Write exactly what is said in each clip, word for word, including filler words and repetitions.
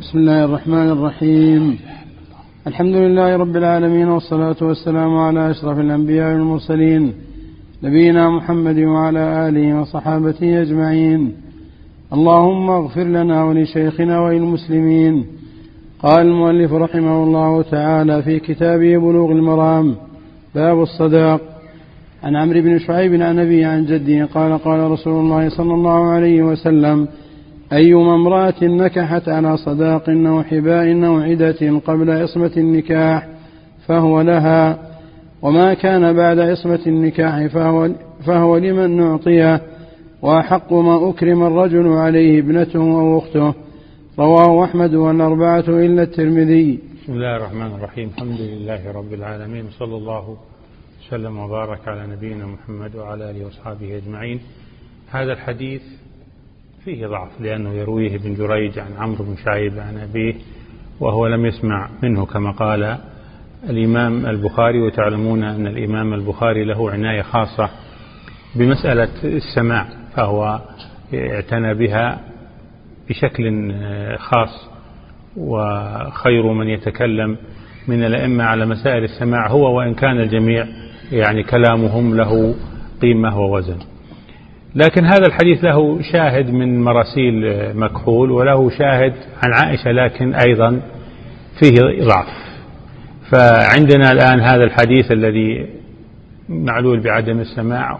بسم الله الرحمن الرحيم. الحمد لله رب العالمين، والصلاة والسلام على أشرف الأنبياء والمرسلين، نبينا محمد وعلى آله وصحابته أجمعين. اللهم اغفر لنا ولشيخنا وللمسلمين. قال المؤلف رحمه الله تعالى في كتابه بلوغ المرام: باب الصداق. عن عمرو بن شعيب عن أبيه عن جده قال: قال رسول الله صلى الله عليه وسلم: أيما امرأة نكحت على صداق أو حباء أو عدة قبل عصمة النكاح فهو لها، وما كان بعد عصمة النكاح فهو, فهو لمن نعطيه، وأحق ما أكرم الرجل عليه ابنته أو أخته. رواه أحمد والأربعة إلا الترمذي. بسم الله الرحمن الرحيم. الحمد لله رب العالمين، صلى الله وسلم وبارك على نبينا محمد وعلى آله وصحبه أجمعين. هذا الحديث فيه ضعف لأنه يرويه ابن جريج عن عمرو بن شعيب عن أبيه، وهو لم يسمع منه كما قال الإمام البخاري. وتعلمون أن الإمام البخاري له عناية خاصة بمسألة السماع، فهو اعتنى بها بشكل خاص، وخير من يتكلم من الأئمة على مسائل السماع هو، وإن كان الجميع يعني كلامهم له قيمة ووزن. لكن هذا الحديث له شاهد من مراسيل مكحول، وله شاهد عن عائشة، لكن أيضا فيه ضعف. فعندنا الآن هذا الحديث الذي معلول بعدم السماع،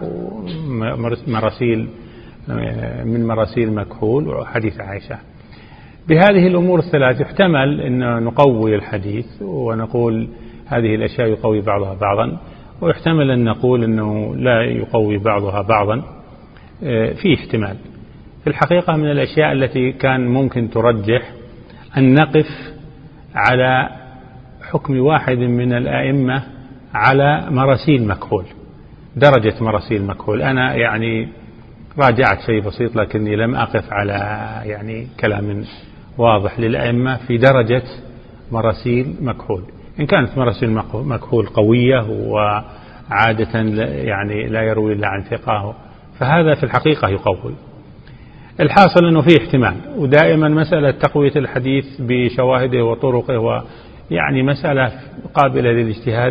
مراسيل من مراسيل مكحول وحديث عائشة. بهذه الأمور الثلاث يحتمل أن نقوي الحديث ونقول هذه الأشياء يقوي بعضها بعضا، ويحتمل أن نقول أنه لا يقوي بعضها بعضا. في احتمال. في الحقيقة من الأشياء التي كان ممكن ترجح أن نقف على حكم واحد من الأئمة على مراسيل مكحول، درجة مراسيل مكحول. أنا يعني راجعت شيء بسيط، لكني لم أقف على يعني كلام واضح للأئمة في درجة مراسيل مكحول. إن كانت مراسيل مكحول قوية وعادة يعني لا يروي إلا عن ثقة، فهذا في الحقيقة يقوي. الحاصل أنه فيه احتمال، ودائما مسألة تقوية الحديث بشواهده وطرقه ويعني مسألة قابلة للاجتهاد،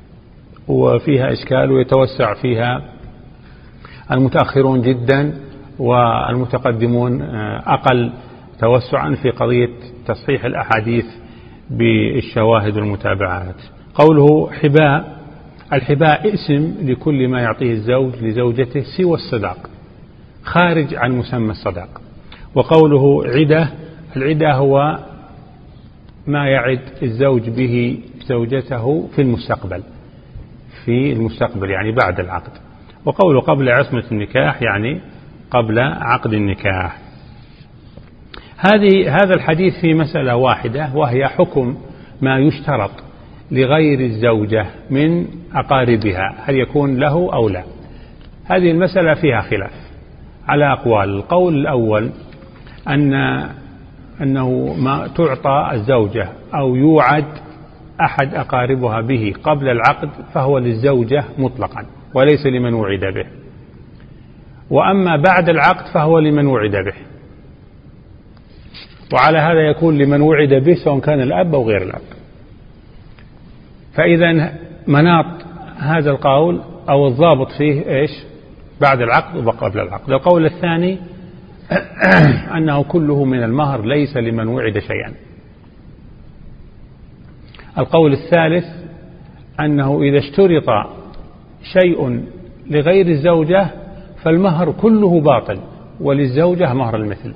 وفيها إشكال ويتوسع فيها المتأخرون جدا، والمتقدمون أقل توسعا في قضية تصحيح الأحاديث بالشواهد والمتابعات. قوله حباء، الحباء اسم لكل ما يعطيه الزوج لزوجته سوى الصداق، خارج عن مسمى الصداق. وقوله عدة، العدة هو ما يعد الزوج به زوجته في المستقبل، في المستقبل يعني بعد العقد. وقوله قبل عصمة النكاح يعني قبل عقد النكاح. هذه هذا الحديث في مسألة واحدة، وهي حكم ما يشترط لغير الزوجة من أقاربها، هل يكون له أو لا. هذه المسألة فيها خلاف على أقوال. القول الأول أن أنه ما تعطى الزوجة أو يوعد أحد أقاربها به قبل العقد فهو للزوجة مطلقا، وليس لمن وعد به. وأما بعد العقد فهو لمن وعد به، وعلى هذا يكون لمن وعد به سواء كان الأب أو غير الأب. فإذا مناط هذا القول أو الضابط فيه إيش؟ بعد العقد وقبل العقد. القول الثاني أنه كله من المهر، ليس لمن وعد شيئا. القول الثالث أنه إذا اشترط شيء لغير الزوجة فالمهر كله باطل، وللزوجة مهر المثل.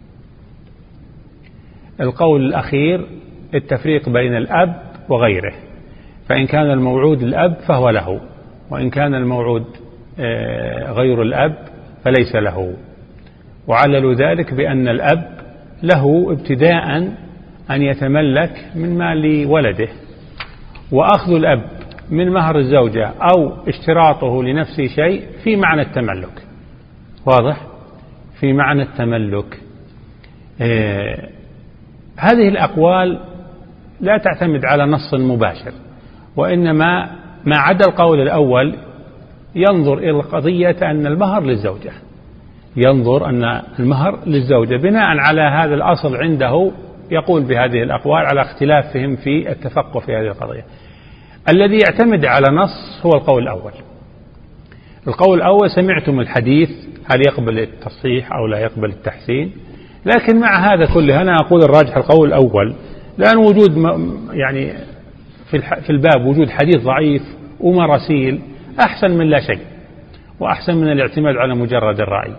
القول الأخير التفريق بين الأب وغيره، فإن كان الموعود الأب فهو له، وإن كان الموعود غير الأب فليس له. وعللوا ذلك بأن الأب له ابتداء أن يتملك من مال ولده، وأخذ الأب من مهر الزوجة أو اشتراطه لنفسه شيء في معنى التملك، واضح؟ في معنى التملك. آه هذه الأقوال لا تعتمد على نص مباشر، وإنما ما عدا القول الأول ينظر إلى القضية أن المهر للزوجة، ينظر أن المهر للزوجة بناء على هذا الأصل عنده يقول بهذه الأقوال على اختلافهم في التفقه في هذه القضية. الذي يعتمد على نص هو القول الأول. القول الأول سمعتم الحديث هل يقبل التصحيح أو لا يقبل التحسين، لكن مع هذا كله أنا أقول الراجح القول الأول، لأن وجود يعني في الباب وجود حديث ضعيف ومراسيل أحسن من لا شيء، وأحسن من الاعتماد على مجرد الرأي.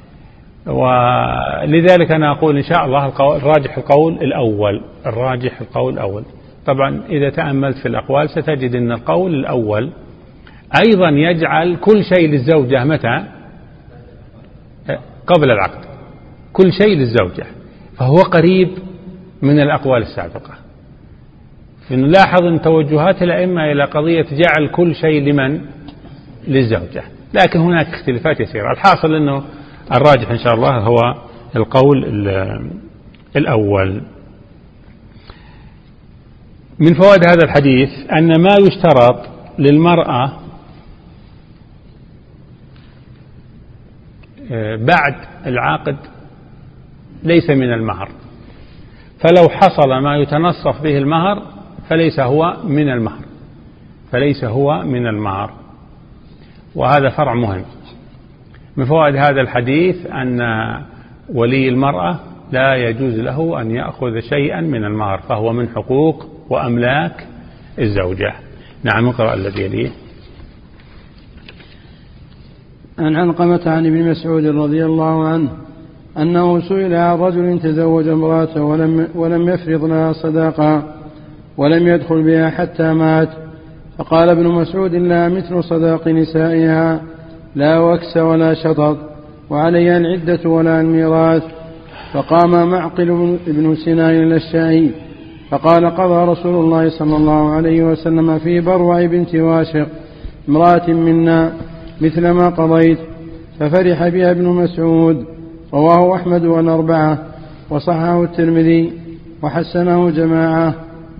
ولذلك أنا أقول إن شاء الله الراجح القول الأول. الراجح القول الأول. طبعا إذا تأملت في الأقوال ستجد أن القول الأول أيضا يجعل كل شيء للزوجة متى؟ قبل العقد، كل شيء للزوجة، فهو قريب من الأقوال السابقة. نلاحظ أن توجهات الأئمة إلى قضية جعل كل شيء لمن؟ للزوجة، لكن هناك اختلافات يسيرة. الحاصل أنه الراجح إن شاء الله هو القول الأول. من فوائد هذا الحديث أن ما يشترط للمرأة بعد العقد ليس من المهر، فلو حصل ما يتنصف به المهر فليس هو من المهر، فليس هو من المهر، وهذا فرع مهم. من فوائد هذا الحديث أن ولي المرأة لا يجوز له أن يأخذ شيئا من المهر، فهو من حقوق وأملاك الزوجة. نعم، اقرأ الذي يليه. عن علقمة عن ابن مسعود رضي الله عنه أنه سئل عن رجل تزوج امرأته ولم, ولم يفرض لها صداقا ولم يدخل بها حتى مات، فقال ابن مسعود: لا مثل صداق نسائها، لا وكس ولا شطط، وعليها العدة ولا الميراث. فقام معقل بن سنان الأشجعي فقال: قضى رسول الله صلى الله عليه وسلم في بروع بنت واشق امرأة منا مثل ما قضيت. ففرح بها ابن مسعود. رواه أحمد والأربعة، وصححه الترمذي وحسنه جماعة.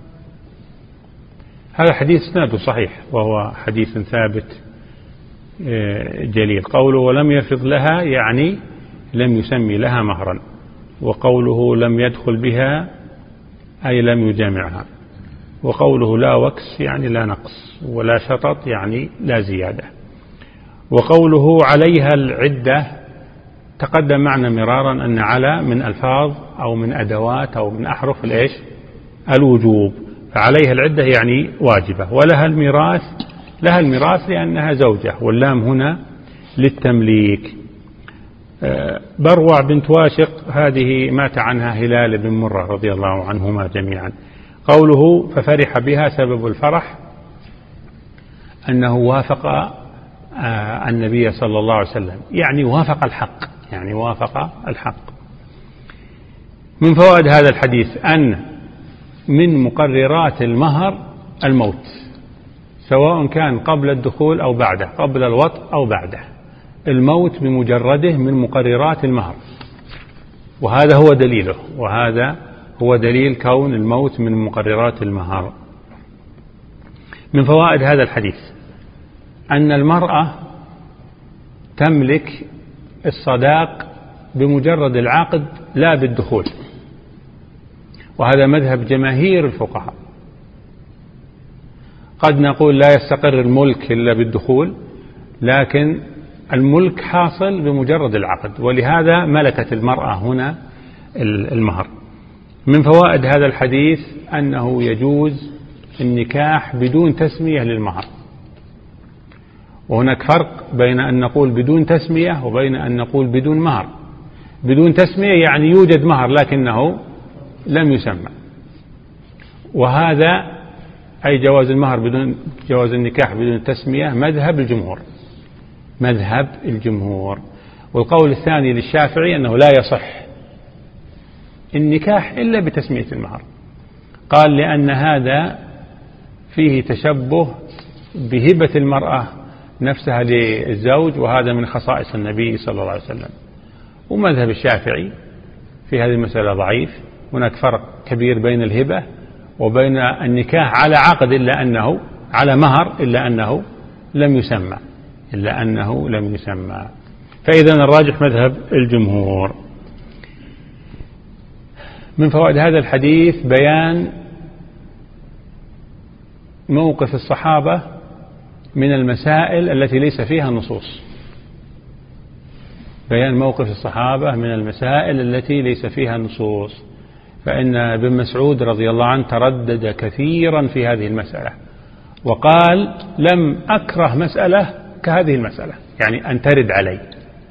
هذا حديث اسناده صحيح، وهو حديث ثابت جليل. قوله ولم يفرض لها يعني لم يسمي لها مهرا، وقوله لم يدخل بها أي لم يجامعها، وقوله لا وكس يعني لا نقص، ولا شطط يعني لا زيادة، وقوله عليها العدة تقدم معنا مرارا أن على من ألفاظ أو من أدوات أو من أحرف الإيش الوجوب، فعليها العدة يعني واجبة. ولها الميراث، لها الميراث لأنها زوجة، واللام هنا للتمليك. بروع بنت واشق هذه مات عنها هلال بن مرة رضي الله عنهما جميعا. قوله ففرح بها سبب الفرح أنه وافق النبي صلى الله عليه وسلم، يعني وافق الحق، يعني وافق الحق. من فوائد هذا الحديث أن من مقررات المهر الموت، سواء كان قبل الدخول أو بعده، قبل الوطء أو بعده، الموت بمجرده من مقررات المهر، وهذا هو دليله، وهذا هو دليل كون الموت من مقررات المهر. من فوائد هذا الحديث أن المرأة تملك الصداق بمجرد العقد لا بالدخول، وهذا مذهب جماهير الفقهاء. قد نقول لا يستقر الملك إلا بالدخول، لكن الملك حاصل بمجرد العقد، ولهذا ملكت المرأة هنا المهر. من فوائد هذا الحديث أنه يجوز النكاح بدون تسمية للمهر، وهناك فرق بين أن نقول بدون تسمية وبين أن نقول بدون مهر. بدون تسمية يعني يوجد مهر لكنه لم يسمى، وهذا أي جواز المهر بدون جواز النكاح بدون تسمية مذهب الجمهور، مذهب الجمهور. والقول الثاني للشافعي أنه لا يصح النكاح إلا بتسمية المهر، قال لأن هذا فيه تشبه بهبة المرأة نفسها للزوج، وهذا من خصائص النبي صلى الله عليه وسلم. ومذهب الشافعي في هذه المسألة ضعيف. هناك فرق كبير بين الهبة وبين النكاح على عقد إلا أنه على مهر إلا أنه لم يسمى إلا أنه لم يسمى فإذا الراجح مذهب الجمهور. من فوائد هذا الحديث بيان موقف الصحابة من المسائل التي ليس فيها نصوص. بيان موقف الصحابة من المسائل التي ليس فيها نصوص. فإن ابن مسعود رضي الله عنه تردد كثيرا في هذه المسألة، وقال: لم أكره مسألة كهذه المسألة، يعني أن ترد علي.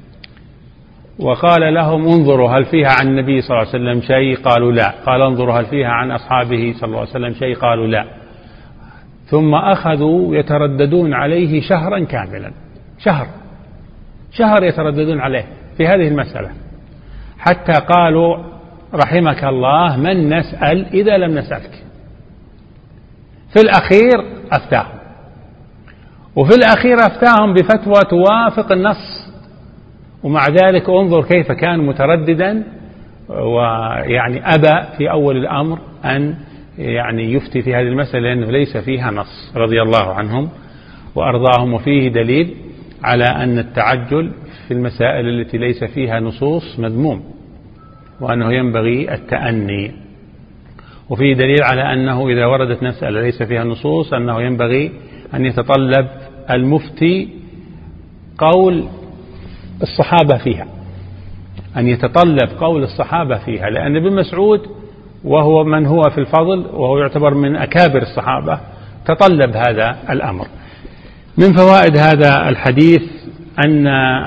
وقال لهم: انظروا هل فيها عن النبي صلى الله عليه وسلم شيء؟ قالوا لا. قال: انظروا هل فيها عن أصحابه صلى الله عليه وسلم شيء؟ قالوا لا. ثم أخذوا يترددون عليه شهرا كاملا، شهر شهر يترددون عليه في هذه المسألة، حتى قالوا: رحمك الله، من نسأل إذا لم نسألك؟ في الأخير أفتاهم، وفي الأخير أفتاهم بفتوى توافق النص، ومع ذلك انظر كيف كان مترددا، ويعني أبى في أول الأمر أن يعني يفتي في هذه المسألة لأنه ليس فيها نص، رضي الله عنهم وأرضاهم. وفيه دليل على أن التعجل في المسائل التي ليس فيها نصوص مذموم، وأنه ينبغي التأني. وفيه دليل على أنه إذا وردت مسألة ليس فيها نصوص أنه ينبغي أن يتطلب المفتي قول الصحابة فيها، أن يتطلب قول الصحابة فيها، لأن ابن مسعود وهو من هو في الفضل وهو يعتبر من أكابر الصحابة تطلب هذا الأمر. من فوائد هذا الحديث أن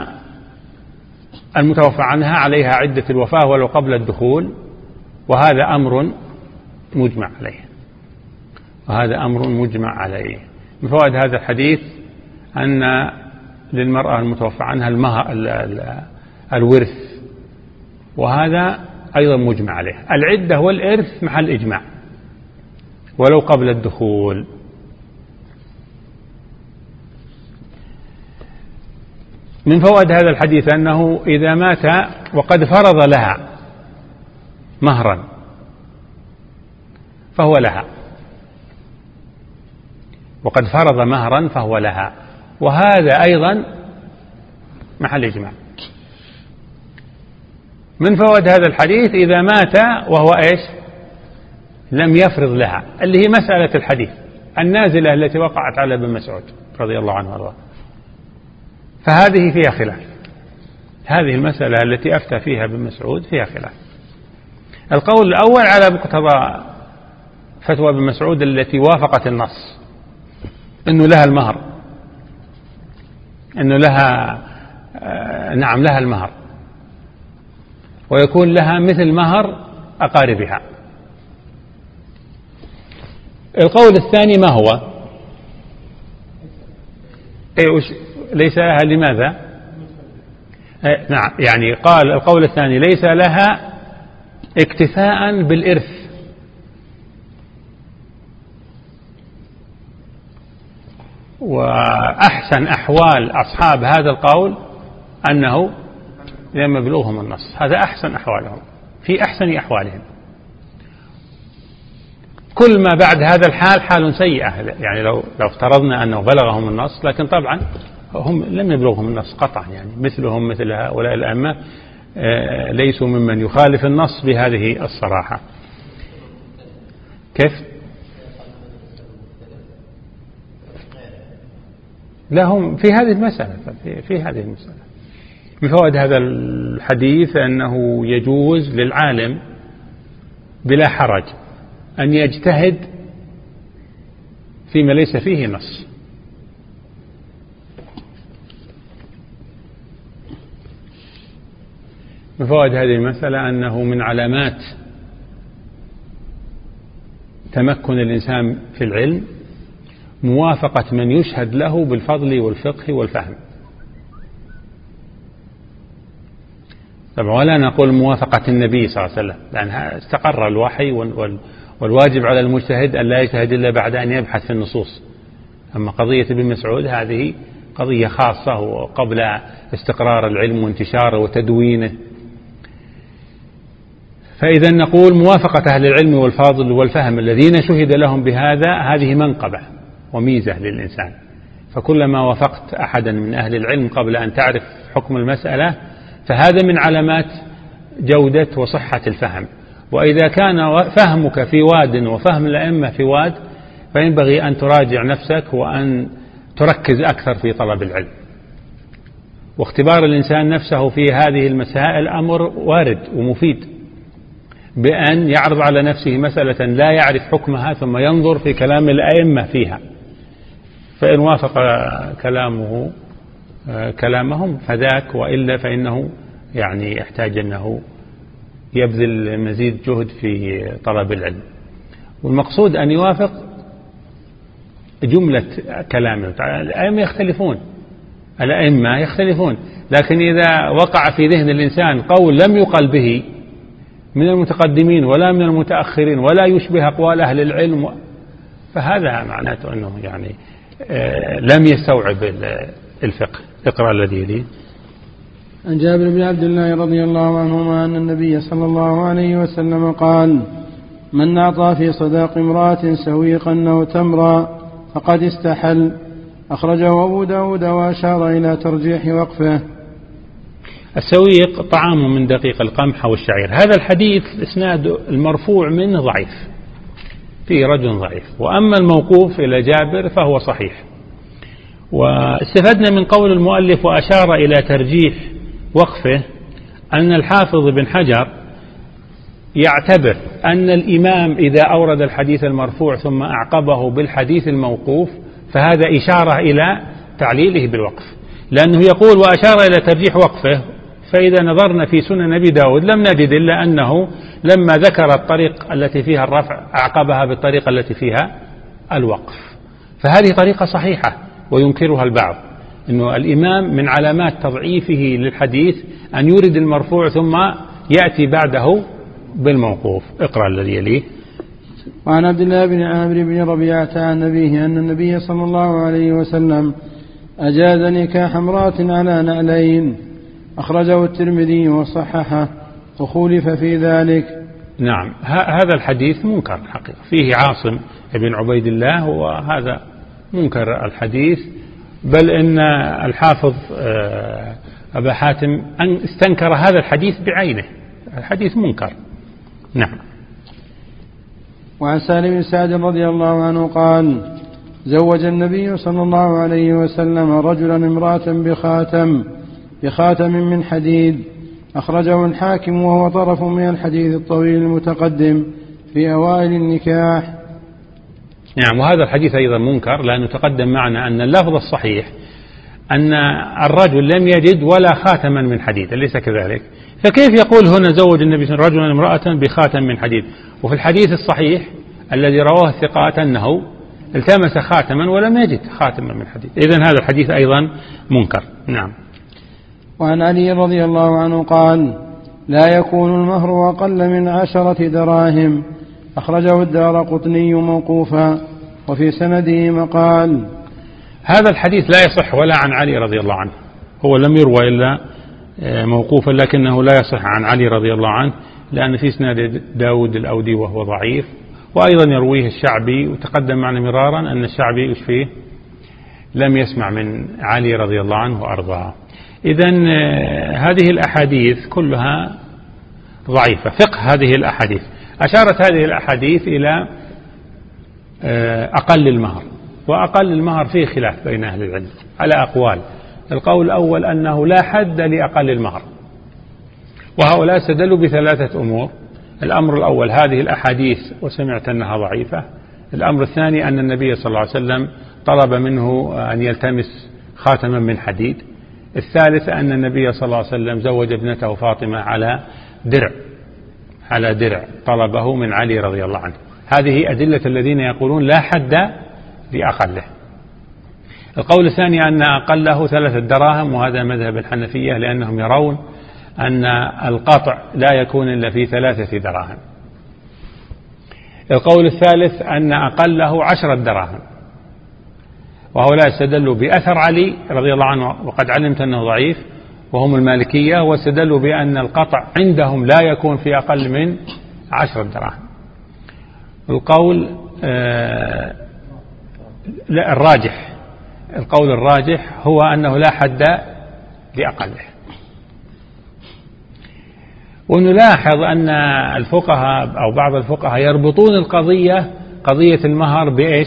المتوفى عنها عليها عدة الوفاة ولو قبل الدخول، وهذا أمر مجمع عليه، وهذا أمر مجمع عليه. من فوائد هذا الحديث أن للمرأة المتوفى عنها المهر الورث، وهذا أيضا مجمع عليه. العدة والإرث محل إجماع ولو قبل الدخول. من فوائد هذا الحديث أنه إذا مات وقد فرض لها مهرا فهو لها، وقد فرض مهرا فهو لها، وهذا أيضا محل إجماع. من فوائد هذا الحديث إذا مات وهو إيش؟ لم يفرض لها، اللي هي مسألة الحديث النازلة التي وقعت على ابن مسعود رضي الله عنه وارضاه، فهذه فيها خلاف. هذه المسألة التي أفتى فيها ابن مسعود فيها خلاف. القول الأول على مقتضى فتوى ابن مسعود التي وافقت النص، أنه لها المهر، أنه لها آه نعم لها المهر، ويكون لها مثل مهر أقاربها. القول الثاني ما هو؟ ليس لها لماذا؟ آه نعم، يعني قال القول الثاني ليس لها اكتفاء بالإرث، وأحسن أحوال أصحاب هذا القول أنه لم يبلغهم النص، هذا أحسن أحوالهم في أحسن أحوالهم. كل ما بعد هذا الحال حال سيئة، يعني لو لو افترضنا أنه بلغهم النص، لكن طبعا هم لم يبلغهم النص قطعا، يعني مثلهم مثل هؤلاء الأئمة ليسوا ممن يخالف النص بهذه الصراحة. كيف؟ لهم في هذه المسألة في, في هذه المسألة. من فوائد هذا الحديث أنه يجوز للعالم بلا حرج أن يجتهد فيما ليس فيه نص. من فوائد هذه المسألة أنه من علامات تمكن الإنسان في العلم موافقة من يشهد له بالفضل والفقه والفهم. طبعا ولا نقول موافقة النبي صلى الله عليه وسلم، لأنها استقر الوحي، والواجب على المجتهد أن لا يجتهد إلا بعد أن يبحث في النصوص. أما قضية ابن مسعود هذه قضية خاصة وقبل استقرار العلم وانتشاره وتدوينه. فإذا نقول موافقة أهل العلم والفضل والفهم الذين شهد لهم بهذا هذه منقبة وميزة للإنسان، فكلما وافقت أحدا من أهل العلم قبل أن تعرف حكم المسألة فهذا من علامات جودة وصحة الفهم. وإذا كان فهمك في واد وفهم الأئمة في واد فينبغي أن تراجع نفسك وأن تركز أكثر في طلب العلم. واختبار الإنسان نفسه في هذه المسائل أمر وارد ومفيد، بأن يعرض على نفسه مسألة لا يعرف حكمها ثم ينظر في كلام الأئمة فيها، فإن وافق كلامه كلامهم فذاك، وإلا فإنه يعني يحتاج أنه يبذل مزيد جهد في طلب العلم. والمقصود أن يوافق جملة كلامه. الأئمة يختلفون الأئمة يختلفون لكن إذا وقع في ذهن الإنسان قول لم يقل به من المتقدمين ولا من المتأخرين ولا يشبه أقوال أهل العلم، فهذا معناته أنه يعني لم يستوعب الفقه. اقرأ الذي لي. عن جابر بن عبد الله رضي الله عنهما أن النبي صلى الله عليه وسلم قال: من أعطى في صداق امرأة سويقا أو تمرا فقد استحل. أخرجه أبو داود وأشار إلى ترجيح وقفه. السويق طعام من دقيق القمح والشعير. هذا الحديث إسناد المرفوع منه ضعيف، فيه رجل ضعيف، وأما الموقوف إلى جابر فهو صحيح. واستفدنا من قول المؤلف وأشار إلى ترجيح وقفه أن الحافظ بن حجر يعتبر أن الإمام إذا أورد الحديث المرفوع ثم أعقبه بالحديث الموقوف فهذا إشارة إلى تعليله بالوقف، لأنه يقول وأشار إلى ترجيح وقفه. فإذا نظرنا في سنن نبي داود لم نجد إلا أنه لما ذكر الطريق التي فيها الرفع أعقبها بالطريقة التي فيها الوقف، فهذه طريقة صحيحة وينكرها البعض، أنه الإمام من علامات تضعيفه للحديث أن يورد المرفوع ثم يأتي بعده بالموقوف. اقرأ الذي يليه. وعن عبد الله بن عامر بن ربيعة عن أبيه أن النبي صلى الله عليه وسلم أجاز نكاح امرأة على نعلين. أخرجه الترمذي وصححه وخولف في ذلك. نعم، هذا الحديث منكر حقيقة، فيه عاصم بن عبيد الله، وهذا منكر الحديث، بل إن الحافظ أبا حاتم أن استنكر هذا الحديث بعينه، الحديث منكر. نعم. وعن سالم بن سعد رضي الله عنه قال: زوج النبي صلى الله عليه وسلم رجلا امرأة بخاتم بخاتم من حديد. أخرجه الحاكم وهو طرف من الحديث الطويل المتقدم في أوائل النكاح. نعم، وهذا الحديث أيضا منكر، لأنه تقدم معنا أن اللفظ الصحيح أن الرجل لم يجد ولا خاتما من حديد، أليس كذلك؟ فكيف يقول هنا زوج النبي صلى الله عليه وسلم رجلا امرأة بخاتم من حديد، وفي الحديث الصحيح الذي رواه الثقات أنه التمس خاتما ولم يجد خاتما من حديد؟ إذن هذا الحديث أيضا منكر. نعم. وعن علي رضي الله عنه قال: لا يكون المهر أقل من عشرة دراهم. أخرجه الدارقطني موقوفا وفي سنده مقال. هذا الحديث لا يصح ولا عن علي رضي الله عنه، هو لم يروى إلا موقوفا، لكنه لا يصح عن علي رضي الله عنه، لأن في سناد داود الأودي وهو ضعيف، وأيضا يرويه الشعبي، وتقدم معنا مرارا أن الشعبي إيش فيه لم يسمع من علي رضي الله عنه وأرضاه. إذن هذه الأحاديث كلها ضعيفة. فقه هذه الأحاديث، أشارت هذه الأحاديث إلى أقل المهر، وأقل المهر فيه خلاف بين أهل العلم على أقوال. القول الأول أنه لا حد لأقل المهر، وهؤلاء استدلوا بثلاثة أمور. الأمر الأول هذه الأحاديث وسمعت أنها ضعيفة. الأمر الثاني أن النبي صلى الله عليه وسلم طلب منه أن يلتمس خاتما من حديد. الثالث أن النبي صلى الله عليه وسلم زوج ابنته فاطمة على درع على درع طلبه من علي رضي الله عنه. هذه أدلة الذين يقولون لا حد لأقله. القول الثاني أن أقله ثلاثة دراهم، وهذا مذهب الحنفية، لأنهم يرون أن القطع لا يكون إلا في ثلاثة دراهم. القول الثالث أن أقله عشرة دراهم، وهؤلاء استدلوا بأثر علي رضي الله عنه، وقد علمت أنه ضعيف، وهم المالكية، واستدلوا بأن القطع عندهم لا يكون في أقل من عشرة دراهم. القول آه لا الراجح القول الراجح هو أنه لا حد لأقله. ونلاحظ أن الفقهاء أو بعض الفقهاء يربطون القضية قضية المهر بإيش؟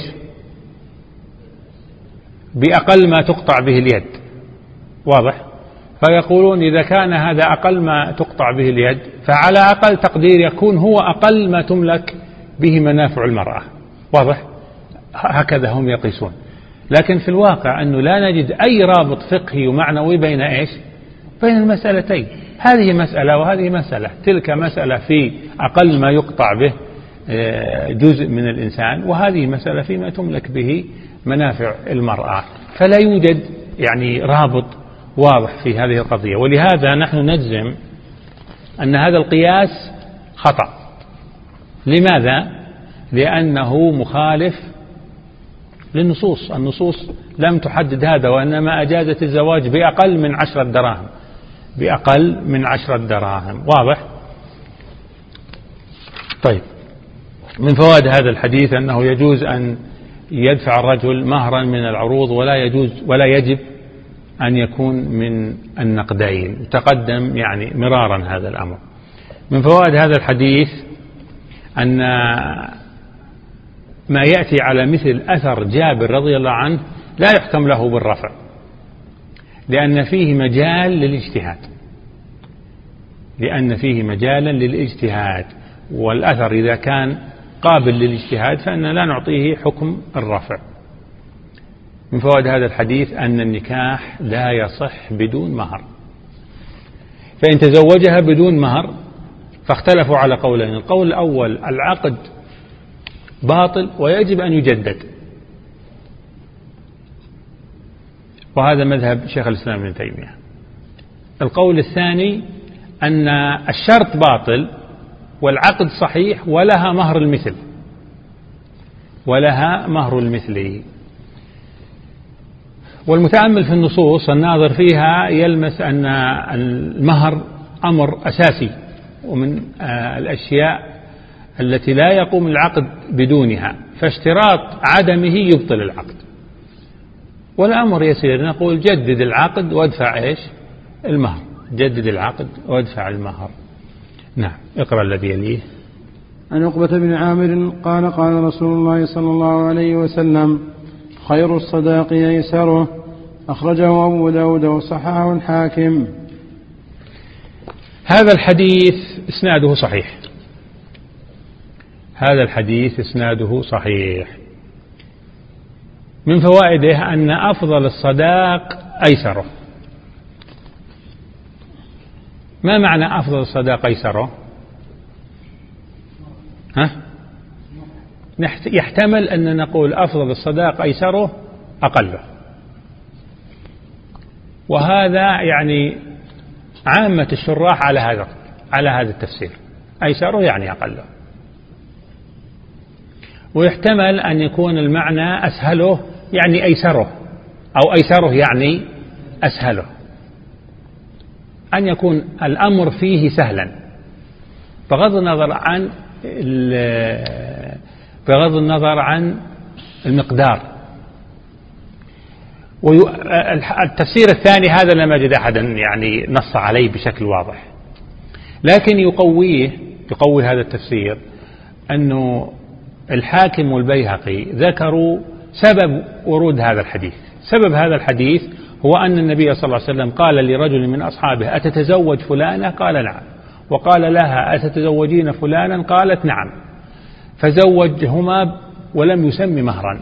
بأقل ما تقطع به اليد. واضح؟ فيقولون إذا كان هذا أقل ما تقطع به اليد فعلى أقل تقدير يكون هو أقل ما تملك به منافع المرأة. واضح؟ هكذا هم يقيسون. لكن في الواقع أنه لا نجد أي رابط فقهي ومعنوي بين إيش؟ بين المسألتين. هذه مسألة وهذه مسألة. تلك مسألة في أقل ما يقطع به جزء من الإنسان، وهذه مسألة فيما تملك به منافع المرأة. فلا يوجد يعني رابط واضح في هذه القضية، ولهذا نحن نجزم أن هذا القياس خطأ. لماذا؟ لأنه مخالف للنصوص. النصوص لم تحدد هذا، وإنما أجازت الزواج بأقل من عشرة دراهم، بأقل من عشرة دراهم. واضح؟ طيب، من فوائد هذا الحديث أنه يجوز أن يدفع الرجل مهرا من العروض، ولا يجوز ولا يجب أن يكون من النقدين. تقدم يعني مرارا هذا الأمر. من فوائد هذا الحديث أن ما يأتي على مثل أثر جابر رضي الله عنه لا يحكم له بالرفع، لأن فيه مجال للاجتهاد، لأن فيه مجالا للاجتهاد، والأثر إذا كان قابل للاجتهاد فإن لا نعطيه حكم الرفع. من فوائد هذا الحديث أن النكاح لا يصح بدون مهر، فإن تزوجها بدون مهر فاختلفوا على قولين. القول الأول العقد باطل ويجب أن يجدد، وهذا مذهب شيخ الإسلام ابن تيمية. القول الثاني أن الشرط باطل والعقد صحيح ولها مهر المثل، ولها مهر المثل. والمتأمل في النصوص الناظر فيها يلمس أن المهر أمر أساسي ومن الأشياء التي لا يقوم العقد بدونها، فاشتراط عدمه يبطل العقد. والأمر يسير، نقول جدد العقد وادفع إيش؟ المهر. جدد العقد وادفع المهر. نعم، اقرأ الذي يليه. عن عقبة بن عامر قال قال رسول الله صلى الله عليه وسلم: خير الصداق أيسره. أخرجه أبو داود وصححه الحاكم. هذا الحديث إسناده صحيح. هذا الحديث إسناده صحيح. من فوائده أن أفضل الصداق أيسره. ما معنى أفضل الصداق أيسره؟ ها؟ يحتمل أن نقول أفضل الصداق أيسره أقله، وهذا يعني عامة الشراح على هذا على هذا التفسير. أيسره يعني أقله. ويحتمل أن يكون المعنى أسهله يعني أيسره، أو أيسره يعني أسهله، أن يكون الأمر فيه سهلا بغض النظر عن بغض النظر عن المقدار. والتفسير الثاني هذا لم أجد أحدا يعني نص عليه بشكل واضح، لكن يقويه يقوي هذا التفسير أنه الحاكم والبيهقي ذكروا سبب ورود هذا الحديث. سبب هذا الحديث هو أن النبي صلى الله عليه وسلم قال لرجل من أصحابه: أتتزوج فلانة؟ قال: نعم. وقال لها: أتتزوجين فلانا؟ قالت: نعم. فزوجهما ولم يسمي مهرا،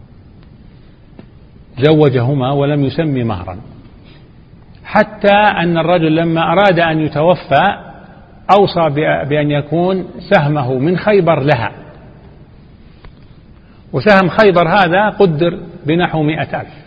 زوجهما ولم يسمي مهرا، حتى أن الرجل لما أراد أن يتوفى أوصى بأن يكون سهمه من خيبر لها، وسهم خيبر هذا قدر بنحو مئة ألف.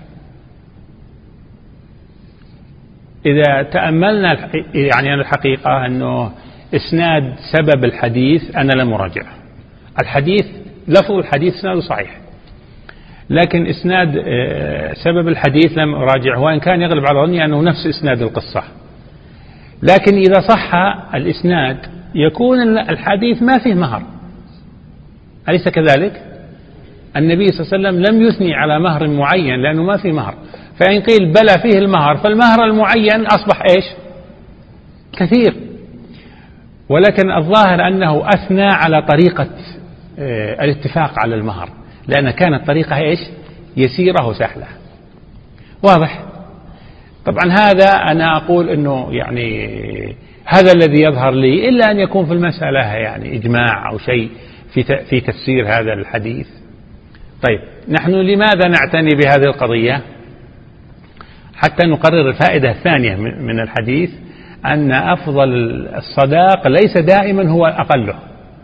إذا تأملنا يعني الحقيقة أنه إسناد سبب الحديث أنا لم أراجعه. الحديث لفظ الحديث إسناده صحيح، لكن إسناد سبب الحديث لم أراجعه، وإن كان يغلب على ظني أنه نفس إسناد القصة. لكن إذا صح الإسناد يكون الحديث ما فيه مهر، أليس كذلك؟ النبي صلى الله عليه وسلم لم يثني على مهر معين لأنه ما فيه مهر، فإن قيل بلى فيه المهر فالمهر المعين أصبح إيش؟ كثير. ولكن الظاهر أنه أثنى على طريقة الاتفاق على المهر، لأن كانت طريقة إيش؟ يسيرة وسهلة. واضح؟ طبعا هذا أنا أقول أنه يعني هذا الذي يظهر لي، إلا أن يكون في المسألة يعني إجماع أو شيء في في تفسير هذا الحديث. طيب نحن لماذا نعتني بهذه القضية؟ حتى نقرر الفائدة الثانية من الحديث، أن أفضل الصداق ليس دائما هو أقله،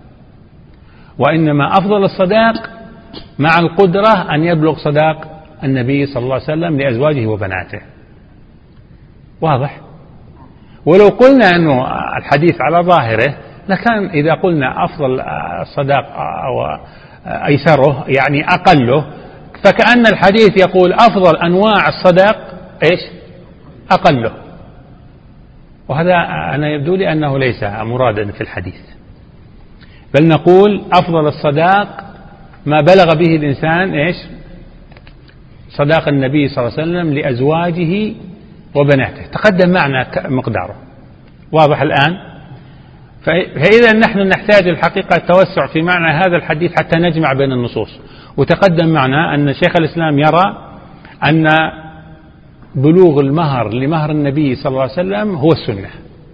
وإنما أفضل الصداق مع القدرة أن يبلغ صداق النبي صلى الله عليه وسلم لأزواجه وبناته. واضح؟ ولو قلنا أنه الحديث على ظاهره لكان إذا قلنا أفضل الصداق أو أيسره يعني أقله، فكأن الحديث يقول أفضل أنواع الصداق إيش؟ أقله، وهذا أنا يبدو لي أنه ليس مرادا في الحديث، بل نقول أفضل الصداق ما بلغ به الإنسان إيش؟ صداق النبي صلى الله عليه وسلم لأزواجه وبناته، تقدم معنا مقداره. واضح الآن؟ فإذا نحن نحتاج الحقيقة التوسع في معنى هذا الحديث حتى نجمع بين النصوص. وتقدم معنا أن شيخ الإسلام يرى أن بلوغ المهر لمهر النبي صلى الله عليه وسلم هو السنة،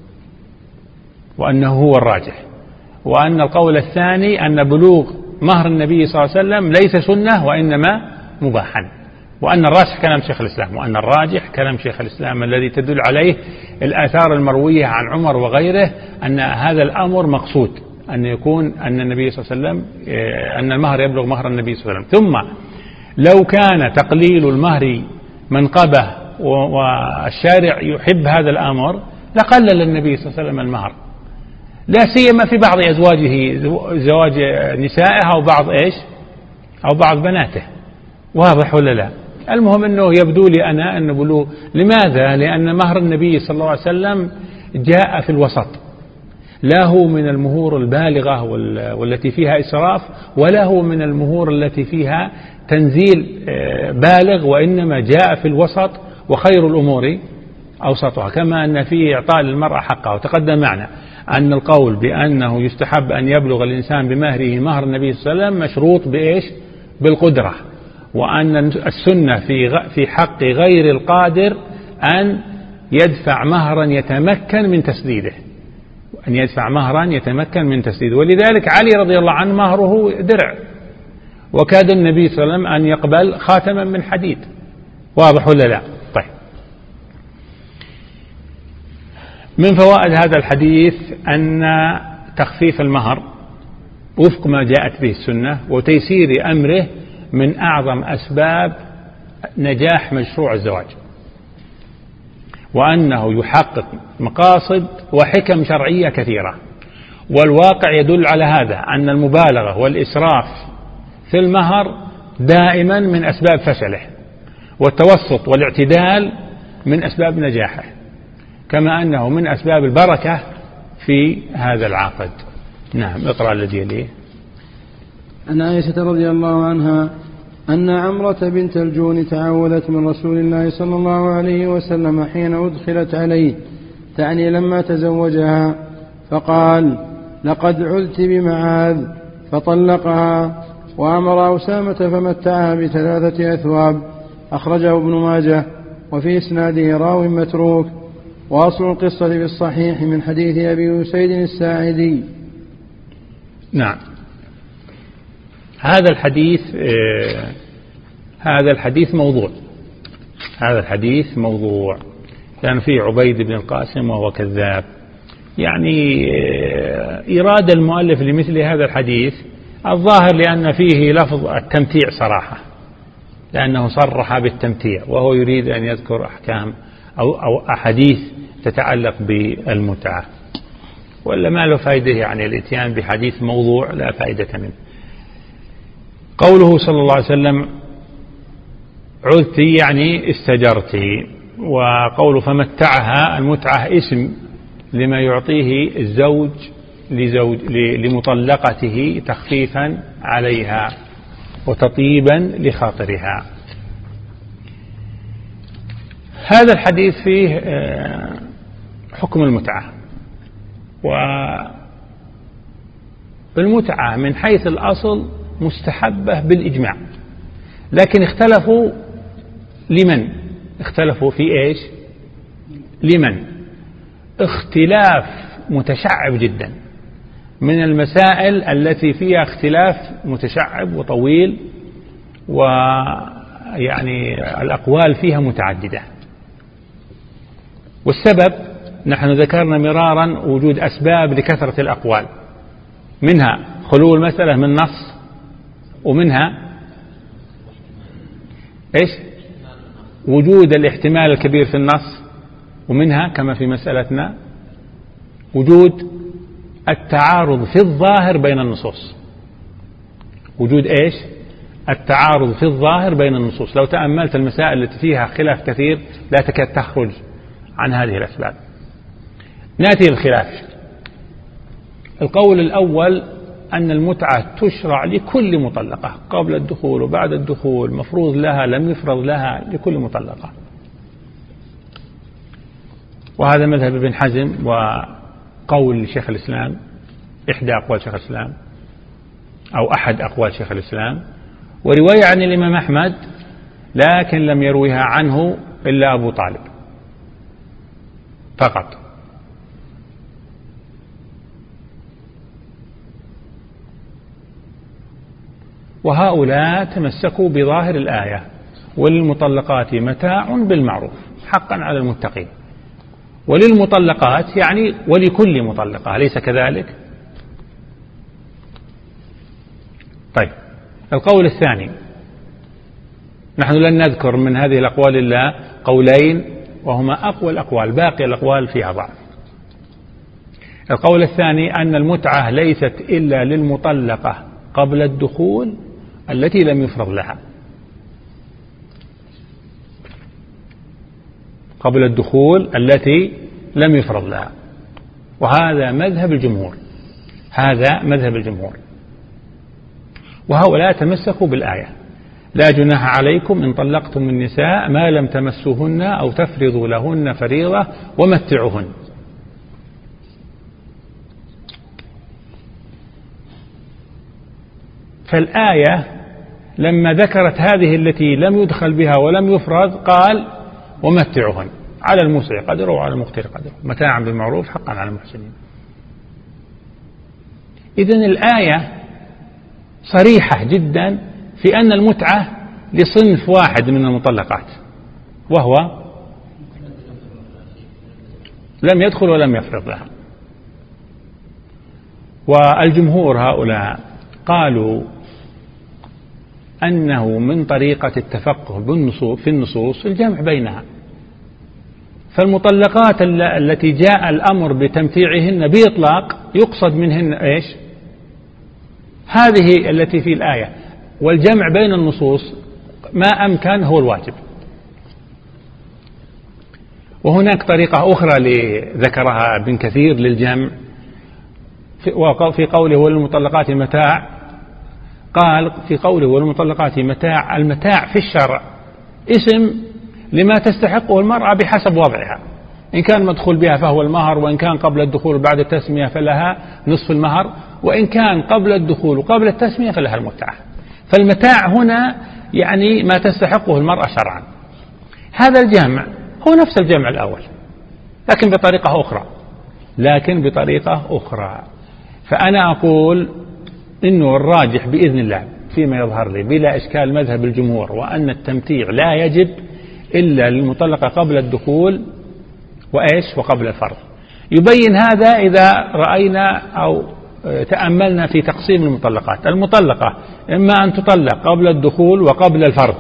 وأنه هو الراجح، وأن القول الثاني أن بلوغ مهر النبي صلى الله عليه وسلم ليس سنة وإنما مباحا، وأن الراجح كلام شيخ الإسلام، وأن الراجح كلام شيخ الإسلام الذي تدل عليه الآثار المروية عن عمر وغيره أن هذا الأمر مقصود، أن يكون أن النبي صلى الله عليه وسلم أن المهر يبلغ مهر النبي صلى الله عليه وسلم. ثم لو كان تقليل المهر منقبة والشارع يحب هذا الأمر لقلل النبي صلى الله عليه وسلم المهر، لا سيما في بعض أزواجه، زواج نسائه أو بعض إيش أو بعض بناته. واضح ولا لا؟ المهم أنه يبدو لي أنا أن بلوغ. لماذا؟ لأن مهر النبي صلى الله عليه وسلم جاء في الوسط، لا هو من المهور البالغة والتي فيها إسراف، ولا هو من المهور التي فيها تنزيل بالغ، وإنما جاء في الوسط، وخير الأمور أوسطها، كما أن فيه إعطاء للمرأة حقها. وتقدم معنا أن القول بأنه يستحب أن يبلغ الإنسان بمهره مهر النبي صلى الله عليه وسلم مشروط بإيش؟ بالقدرة، وأن السنة في في حق غير القادر أن يدفع مهرا يتمكن من تسديده، أن يدفع مهرا يتمكن من تسديده. ولذلك علي رضي الله عنه مهره درع، وكاد النبي صلى الله عليه وسلم أن يقبل خاتما من حديد. واضح ولا لا؟ طيب، من فوائد هذا الحديث أن تخفيف المهر وفق ما جاءت به السنة وتيسير أمره من أعظم أسباب نجاح مشروع الزواج، وأنه يحقق مقاصد وحكم شرعية كثيرة. والواقع يدل على هذا، أن المبالغة والإسراف في المهر دائما من أسباب فشله، والتوسط والاعتدال من أسباب نجاحه، كما أنه من أسباب البركة في هذا العقد. نعم، اقرأ الذي يليه. عن عائشة رضي الله عنها أن عمرة بنت الجون تعوذت من رسول الله صلى الله عليه وسلم حين أدخلت عليه، تعني لما تزوجها، فقال: لقد عذت بمعاذ، فطلقها، وأمر أسامة فمتعها بثلاثة أثواب. أخرجه ابن ماجه، وفي إسناده راو متروك، وأصل القصة في الصحيح من حديث أبي أسيد الساعدي. نعم، هذا الحديث آه هذا الحديث موضوع هذا الحديث موضوع لأن فيه عبيد بن القاسم وهو كذاب. يعني آه إرادة المؤلف لمثل هذا الحديث الظاهر لأن فيه لفظ التمتيع صراحة، لأنه صرح بالتمتيع، وهو يريد أن يذكر أحكام أو, أو أحاديث تتعلق بالمتعة، ولا ما له فائدة يعني الاتيان بحديث موضوع لا فائدة منه. قوله صلى الله عليه وسلم عذتي يعني استجرتي، وقوله فمتعها، المتعة اسم لما يعطيه الزوج لزوج لمطلقته تخفيفا عليها وتطيبا لخاطرها. هذا الحديث فيه حكم المتعة، المتعة من حيث الأصل مستحبة بالإجماع، لكن اختلفوا لمن اختلفوا في إيش لمن اختلاف متشعب جدا، من المسائل التي فيها اختلاف متشعب وطويل، ويعني الأقوال فيها متعددة. والسبب نحن ذكرنا مرارا وجود أسباب لكثرة الأقوال، منها خلو المسألة من نص، ومنها إيش وجود الاحتمال الكبير في النص، ومنها كما في مسألتنا وجود التعارض في الظاهر بين النصوص. وجود إيش التعارض في الظاهر بين النصوص. لو تأملت المسائل التي فيها خلاف كثير لا تكاد تخرج عن هذه الأسباب. نأتي للخلاف. القول الأول أن المتعة تشرع لكل مطلقة قبل الدخول وبعد الدخول، مفروض لها لم يفرض لها، لكل مطلقة. وهذا مذهب ابن حزم وقول شيخ الإسلام، إحدى أقوال شيخ الإسلام أو أحد أقوال شيخ الإسلام، ورواية عن الإمام أحمد لكن لم يرويها عنه إلا أبو طالب فقط. وهؤلاء تمسكوا بظاهر الآية: وللمطلقات متاع بالمعروف حقا على المتقين. وللمطلقات يعني ولكل مطلقة، أليس كذلك؟ طيب، القول الثاني، نحن لن نذكر من هذه الأقوال إلا قولين وهما أقوى الأقوال، باقي الأقوال فيها ضعف. القول الثاني أن المتعة ليست إلا للمطلقة قبل الدخول التي لم يفرض لها، قبل الدخول التي لم يفرض لها. وهذا مذهب الجمهور، هذا مذهب الجمهور. وهؤلاء تمسكوا بالآية: لا جناح عليكم إن طلقتم النساء ما لم تمسوهن أو تفرضوا لهن فريضة ومتعوهن. فالآية لما ذكرت هذه التي لم يدخل بها ولم يفرض قال ومتعوهن، على الموسع قدره وعلى المقتر قدره، متاعا بالمعروف حقا على المحسنين. إذن الآية صريحة جدا في أن المتعة لصنف واحد من المطلقات، وهو لم يدخل ولم يفرض لها. والجمهور هؤلاء قالوا أنه من طريقة التفقه في النصوص الجمع بينها. فالمطلقات التي جاء الأمر بتمتيعهن بإطلاق يقصد منهن إيش؟ هذه التي في الآية، والجمع بين النصوص ما أمكن هو الواجب. وهناك طريقة أخرى ذكرها ابن كثير للجمع في قوله وللمطلقات متاع، قال في قوله وللمطلقات متاع، المتاع في الشرع اسم لما تستحقه المرأة بحسب وضعها، إن كان مدخول بها فهو المهر، وإن كان قبل الدخول بعد التسمية فلها نصف المهر، وإن كان قبل الدخول وقبل التسمية فلها المتعة. فالمتاع هنا يعني ما تستحقه المرأة شرعا. هذا الجمع هو نفس الجمع الأول لكن بطريقة أخرى لكن بطريقة أخرى فأنا أقول إنه الراجح بإذن الله فيما يظهر لي بلا إشكال مذهب الجمهور، وأن التمتيع لا يجب إلا للمطلقة قبل الدخول وإيش وقبل الفرض. يبين هذا إذا رأينا أو تأملنا في تقسيم المطلقات. المطلقة إما أن تطلق قبل الدخول وقبل الفرض،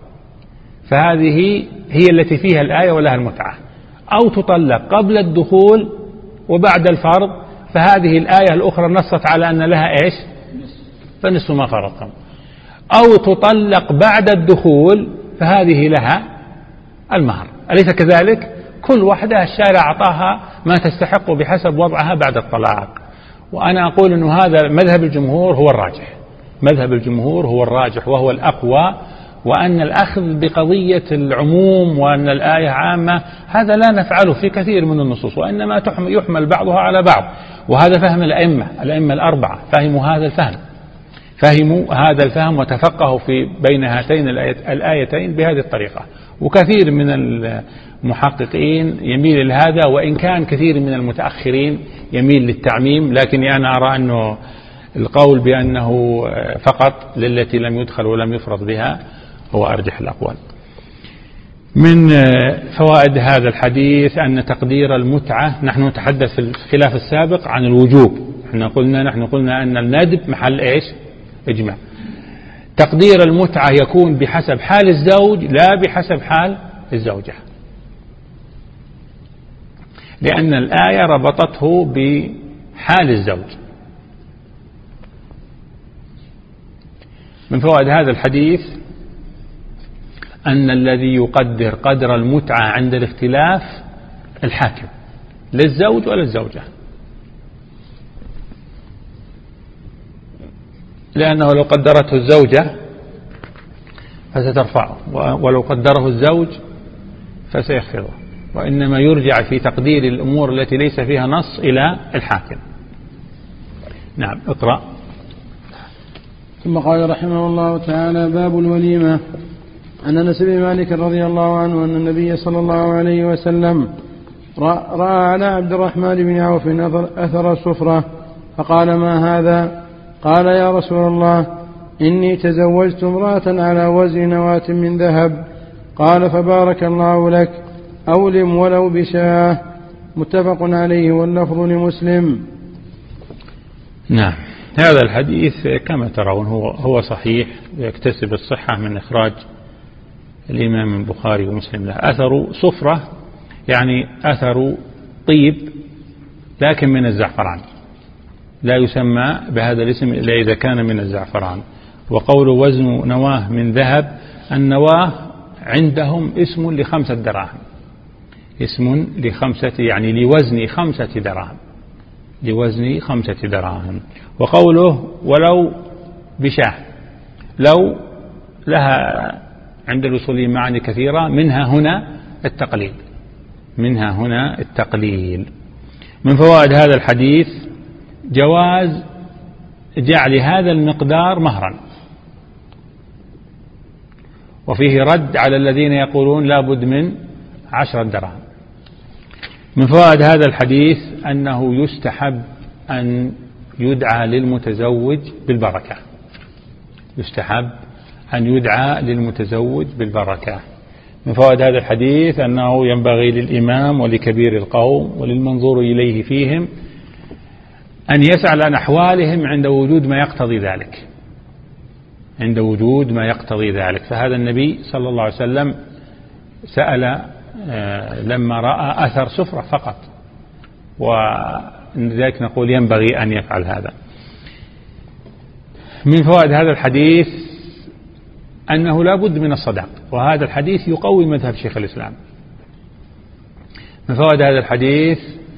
فهذه هي التي فيها الآية ولها المتعة، أو تطلق قبل الدخول وبعد الفرض، فهذه الآية الأخرى نصت على أن لها إيش فنصف ما فرضتم، أو تطلق بعد الدخول فهذه لها المهر. أليس كذلك؟ كل واحدة الشارع أعطاها ما تستحق بحسب وضعها بعد الطلاق. وأنا أقول أنه هذا مذهب الجمهور هو الراجح، مذهب الجمهور هو الراجح وهو الأقوى، وأن الأخذ بقضية العموم وأن الآية عامة هذا لا نفعله في كثير من النصوص، وإنما يحمل بعضها على بعض. وهذا فهم الأئمة الأئمة الأربعة، فهموا هذا الفهم فهموا هذا الفهم وتفقهوا في بين هاتين الآيتين بهذه الطريقة. وكثير من المحققين يميل لهذا، وإن كان كثير من المتأخرين يميل للتعميم، لكني أنا أرى أنه القول بأنه فقط للتي لم يدخل ولم يفرض بها هو أرجح الأقوال. من فوائد هذا الحديث أن تقدير المتعة، نحن نتحدث في الخلاف السابق عن الوجوب، نحن قلنا نحن قلنا أن الندب محل إيش؟ إجماع. تقدير المتعة يكون بحسب حال الزوج لا بحسب حال الزوجة، لأن الآية ربطته بحال الزوج. من فوائد هذا الحديث أن الذي يقدر قدر المتعة عند الاختلاف الحاكم للزوج ولا الزوجة، لأنه لو قدرته الزوجة فسترفعه، ولو قدره الزوج فسيخفضه، وإنما يرجع في تقدير الأمور التي ليس فيها نص إلى الحاكم. نعم، اقرأ. ثم قال رحمه الله تعالى: باب الوليمة. عن أنس بن مالك رضي الله عنه أن النبي صلى الله عليه وسلم رأى على عبد الرحمن بن عوف أثر الصفرة فقال: ما هذا؟ قال: يا رسول الله، إني تزوجت امرأة على وزن نواة من ذهب. قال: فبارك الله لك، أولم ولو بشاه. متفق عليه واللفظ لمسلم. نعم، هذا الحديث كما ترون هو هو صحيح، يكتسب الصحة من إخراج الإمام البخاري ومسلم له. أثر صفرة يعني أثر طيب لكن من الزعفران، لا يسمى بهذا الاسم إلا إذا كان من الزعفران. وقول وزن نواه من ذهب، النواه عندهم اسم لخمسة دراهم، اسم لخمسة يعني لوزن خمسة دراهم، لوزن خمسة دراهم. وقوله ولو بشاه، لو لها عند الوصولين معاني كثيرة، منها هنا التقليل، منها هنا التقليل. من فوائد هذا الحديث جواز جعل هذا المقدار مهرا، وفيه رد على الذين يقولون لا بد من عشرة دراهم. من فوائد هذا الحديث أنه يستحب أن يدعى للمتزوج بالبركة، يستحب أن يدعى للمتزوج بالبركة. من فوائد هذا الحديث أنه ينبغي للإمام ولكبير القوم وللمنظور إليه فيهم أن يسأل عن أحوالهم عند وجود ما يقتضي ذلك، عند وجود ما يقتضي ذلك. فهذا النبي صلى الله عليه وسلم سأل لما رأى أثر سفرة فقط، ولذلك نقول ينبغي أن يفعل هذا. من فوائد هذا الحديث أنه لا بد من الصداق، وهذا الحديث يقوي مذهب شيخ الإسلام. من فوائد هذا الحديث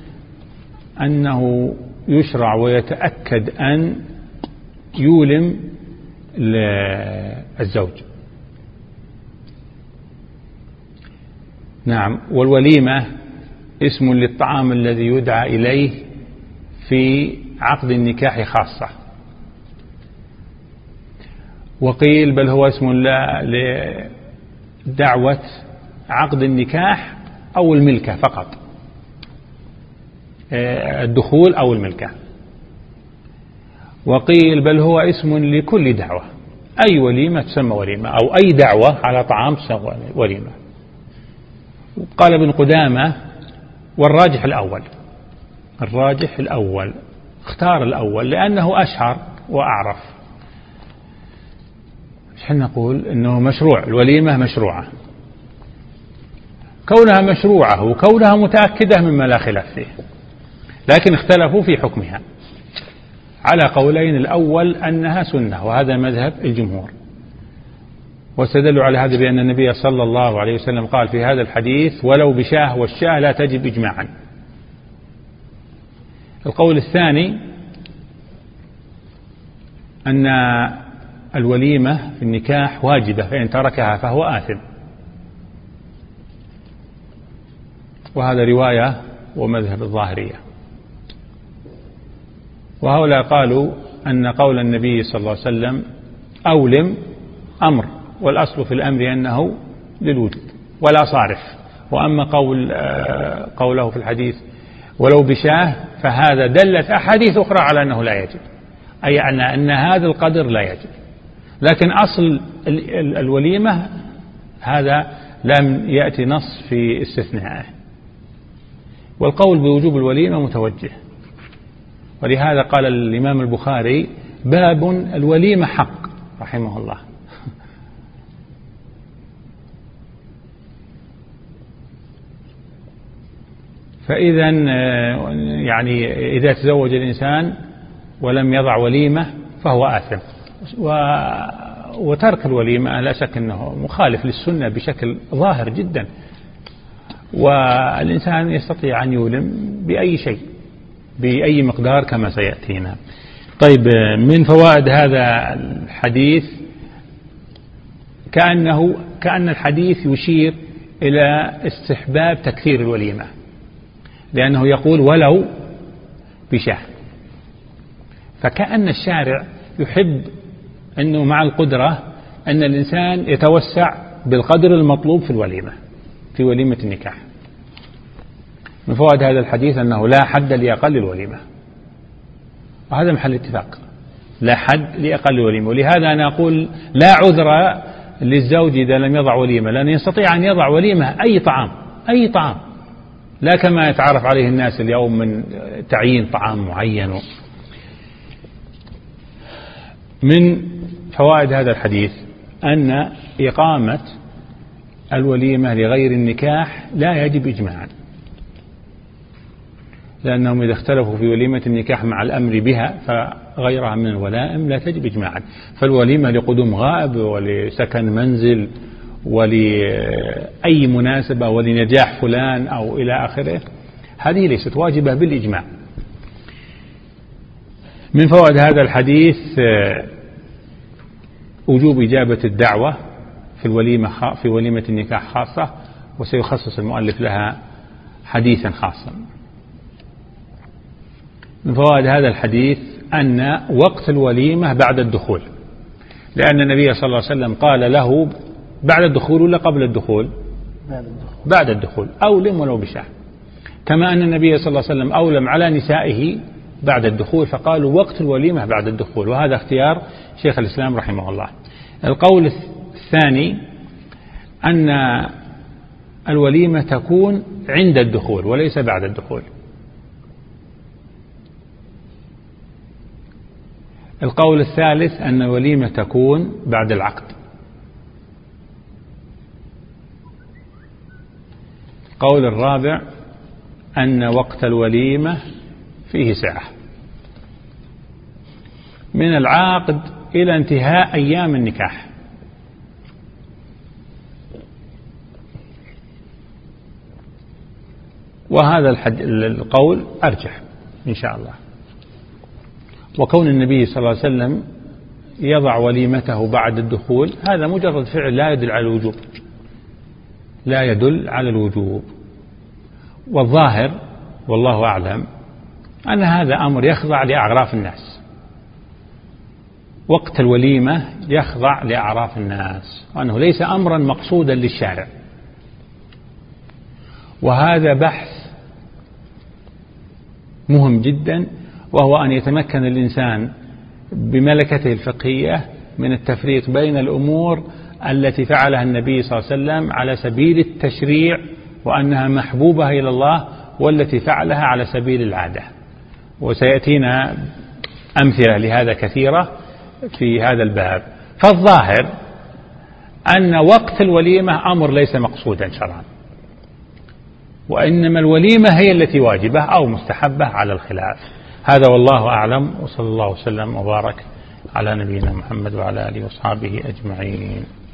أنه يشرع ويتأكد أن يولم الزوج. نعم، والوليمة اسم للطعام الذي يدعى إليه في عقد النكاح خاصة، وقيل بل هو اسم لدعوة عقد النكاح أو الملكة فقط، الدخول أو الملكة. وقيل بل هو اسم لكل دعوة، أي وليمة تسمى وليمة، أو أي دعوة على طعام تسمى وليمة. قال ابن قدامة: والراجح الأول، الراجح الأول، اختار الأول لأنه أشهر وأعرف. نحن نقول إنه مشروع، الوليمة مشروعة، كونها مشروعة وكونها متأكدة مما لا خلاف فيه، لكن اختلفوا في حكمها على قولين. الأول أنها سنة، وهذا مذهب الجمهور، واستدلوا على هذا بأن النبي صلى الله عليه وسلم قال في هذا الحديث: ولو بشاه، والشاه لا تجب إجماعا. القول الثاني أن الوليمة في النكاح واجبة، فإن تركها فهو آثم. وهذا رواية ومذهب الظاهرية. وهؤلاء قالوا أن قول النبي صلى الله عليه وسلم أولم أمر، والأصل في الأمر أنه للوجود ولا صارف. وأما قول قوله في الحديث ولو بشاه فهذا دلت أحاديث أخرى على أنه لا يجب، أي أن, أن هذا القدر لا يجب. لكن أصل الوليمة هذا لم يأتي نص في استثنائه، والقول بوجوب الوليمة متوجه. ولهذا قال الإمام البخاري باب الوليمة حق رحمه الله. فإذا يعني إذا تزوج الإنسان ولم يضع وليمة فهو آثم. وترك الوليمة لا شك أنه مخالف للسنة بشكل ظاهر جدا، والإنسان يستطيع أن يولم بأي شيء بأي مقدار كما سيأتينا. طيب، من فوائد هذا الحديث كأنه كأن الحديث يشير إلى استحباب تكثير الوليمة، لأنه يقول ولو بشاه، فكأن الشارع يحب أنه مع القدرة أن الإنسان يتوسع بالقدر المطلوب في الوليمة في وليمة النكاح. من فوائد هذا الحديث أنه لا حد لأقل الوليمة، وهذا محل اتفاق، لا حد لأقل الوليمة. ولهذا أنا أقول لا عذر للزوج إذا لم يضع وليمة، لأنه يستطيع أن يضع وليمة أي طعام أي طعام، لا كما يتعرف عليه الناس اليوم من تعيين طعام معين. من فوائد هذا الحديث أن إقامة الوليمة لغير النكاح لا يجب إجماعا، لأنهم إذا اختلفوا في وليمة النكاح مع الأمر بها فغيرها من الولائم لا تجب إجماعا. فالوليمة لقدوم غائب ولسكن منزل ولأي مناسبة ولنجاح فلان أو إلى آخره، هذه ليست واجبة بالإجماع. من فوائد هذا الحديث وجوب إجابة الدعوة في الوليمة في وليمة النكاح خاصة، وسيخصص المؤلف لها حديثا خاصا. من فوائد هذا الحديث أن وقت الوليمة بعد الدخول، لأن النبي صلى الله عليه وسلم قال له بعد الدخول ولا قبل الدخول؟ بعد الدخول، أولم ولو بشاه. كما أن النبي صلى الله عليه وسلم أولم على نسائه بعد الدخول، فقالوا وقت الوليمة بعد الدخول، وهذا اختيار شيخ الإسلام رحمه الله. القول الثاني أن الوليمة تكون عند الدخول وليس بعد الدخول. القول الثالث أن الوليمة تكون بعد العقد. القول الرابع أن وقت الوليمة فيه سعة من العقد إلى انتهاء أيام النكاح. وهذا القول أرجح إن شاء الله. وكون النبي صلى الله عليه وسلم يضع وليمته بعد الدخول هذا مجرد فعل لا يدل على الوجوب، لا يدل على الوجوب. والظاهر والله أعلم أن هذا أمر يخضع لأعراف الناس، وقت الوليمة يخضع لأعراف الناس، وأنه ليس أمرا مقصودا للشارع. وهذا بحث مهم جدا، وهو أن يتمكن الإنسان بملكته الفقهية من التفريق بين الأمور التي فعلها النبي صلى الله عليه وسلم على سبيل التشريع وأنها محبوبة إلى الله، والتي فعلها على سبيل العادة. وسيأتينا أمثلة لهذا كثيرة في هذا الباب. فالظاهر أن وقت الوليمة أمر ليس مقصودا شرعا، وإنما الوليمة هي التي واجبة أو مستحبة على الخلاف. هذا والله أعلم، وصلى الله وسلم وبارك على نبينا محمد وعلى آله وصحبه أجمعين.